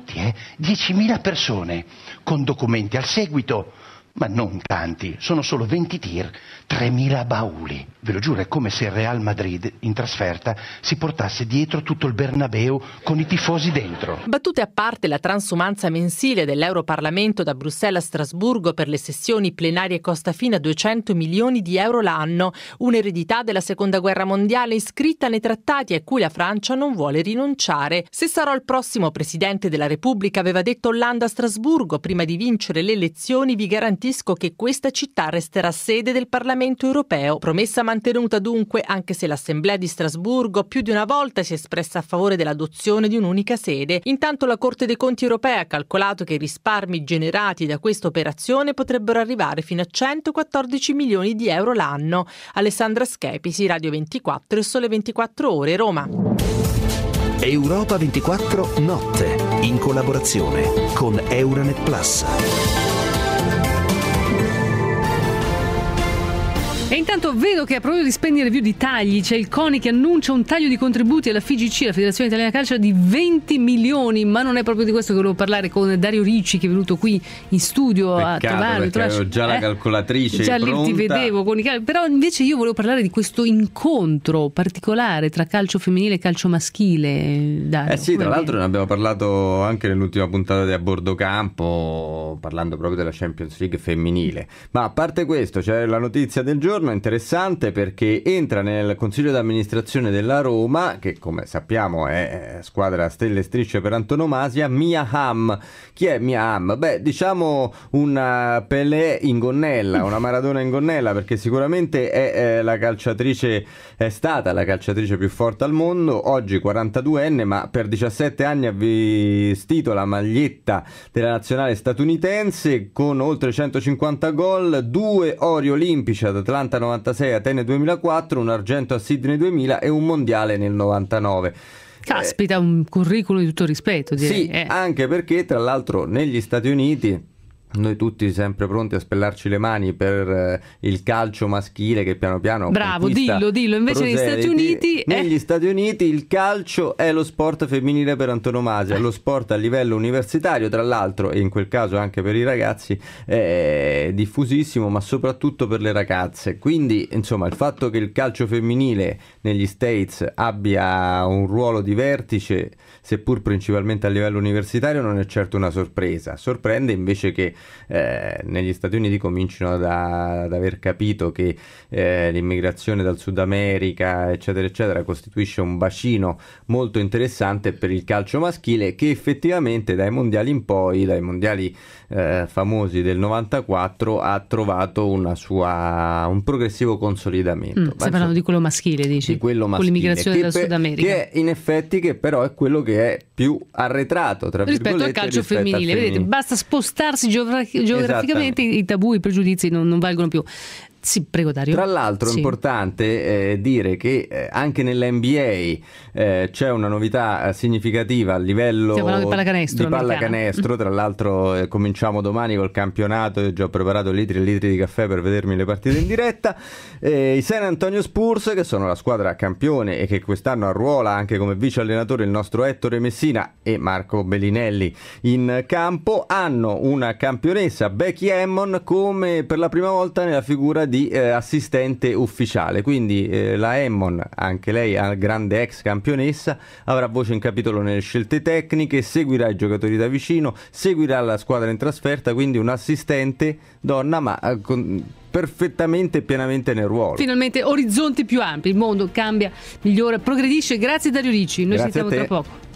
S18: 10.000 persone con documenti al seguito. Ma non tanti, sono solo 20 tir, 3.000 bauli. Ve lo giuro, è come se il Real Madrid in trasferta si portasse dietro tutto il Bernabeu con i tifosi dentro.
S17: Battute a parte la transumanza mensile dell'Europarlamento da Bruxelles a Strasburgo per le sessioni plenarie costa fino a 200 milioni di euro l'anno, un'eredità della Seconda Guerra Mondiale iscritta nei trattati a cui la Francia non vuole rinunciare. Se sarò il prossimo Presidente della Repubblica, aveva detto Hollande a Strasburgo, prima di vincere le elezioni vi garantisco che questa città resterà sede del Parlamento europeo. Promessa mantenuta dunque, anche se l'Assemblea di Strasburgo più di una volta si è espressa a favore dell'adozione di un'unica sede. Intanto la Corte dei Conti europea ha calcolato che i risparmi generati da questa operazione potrebbero arrivare fino a 114 milioni di euro l'anno. Alessandra Schepisi, Radio 24 e Sole 24 Ore, Roma.
S1: Europa 24 notte, in collaborazione con Euranet Plus.
S4: E intanto vedo che a proposito di spending review di tagli c'è il CONI che annuncia un taglio di contributi alla FIGC, la Federazione Italiana Calcio, di 20 milioni, ma non è proprio di questo che volevo parlare con Dario Ricci, che è venuto qui in studio a trovarmi.
S19: Avevo già la calcolatrice
S4: già
S19: pronta.
S4: Lì ti vedevo con i però invece io volevo parlare di questo incontro particolare tra calcio femminile e calcio maschile. Dario,
S19: sì, tra l'altro ne abbiamo parlato anche nell'ultima puntata di A Bordo Campo, parlando proprio della Champions League femminile. Ma a parte questo c'è la notizia del giorno interessante, perché entra nel consiglio d'amministrazione della Roma, che come sappiamo è squadra stelle e strisce per antonomasia, Mia Hamm. Chi è Mia Hamm? Beh, diciamo una Pelé in gonnella, una Maradona in gonnella, perché sicuramente è stata la calciatrice più forte al mondo, oggi 42enne, ma per 17 anni ha vestito la maglietta della nazionale statunitense con oltre 150 gol, 2 ori olimpici ad Atlanta 96, Atene 2004, un argento a Sydney 2000 e un mondiale nel 99.
S4: Caspita, un curriculum di tutto rispetto, direi.
S19: Sì, anche perché tra l'altro negli Stati Uniti, noi tutti sempre pronti a spellarci le mani per il calcio maschile che piano piano
S4: dillo, invece negli Stati Uniti
S19: negli Stati Uniti il calcio è lo sport femminile per antonomasia, lo sport a livello universitario, tra l'altro, e in quel caso anche per i ragazzi è diffusissimo, ma soprattutto per le ragazze. Quindi insomma il fatto che il calcio femminile negli States abbia un ruolo di vertice, seppur principalmente a livello universitario, non è certo una sorpresa. Sorprende invece che negli Stati Uniti cominciano ad aver capito che l'immigrazione dal Sud America eccetera eccetera costituisce un bacino molto interessante per il calcio maschile, che effettivamente dai mondiali in poi, dai mondiali famosi del 94, ha trovato un progressivo consolidamento.
S4: Stai parlando di quello maschile, dici?
S19: Di quello maschile,
S4: con l'immigrazione dal Sud America,
S19: che in effetti che però è quello che è più arretrato
S4: rispetto al calcio femminile. Vedete, basta spostarsi geograficamente, i tabù, i pregiudizi non valgono più. Sì, prego Dario.
S19: Tra l'altro è importante dire che anche nell'NBA c'è una novità significativa a livello di pallacanestro. Tra l'altro cominciamo domani col campionato, io già ho preparato litri e litri di caffè per vedermi le partite in diretta. I San Antonio Spurs, che sono la squadra campione e che quest'anno arruola anche come vice allenatore il nostro Ettore Messina e Marco Bellinelli in campo, hanno una campionessa, Becky Hammon, come per la prima volta nella figura di assistente ufficiale. Quindi la Hammon, anche lei grande ex campionessa, avrà voce in capitolo nelle scelte tecniche, seguirà i giocatori da vicino, seguirà la squadra in trasferta, quindi un assistente donna, ma perfettamente e pienamente nel ruolo.
S4: Finalmente orizzonti più ampi, il mondo cambia, migliora, progredisce. Grazie Dario Ricci, noi ci sentiamo tra poco.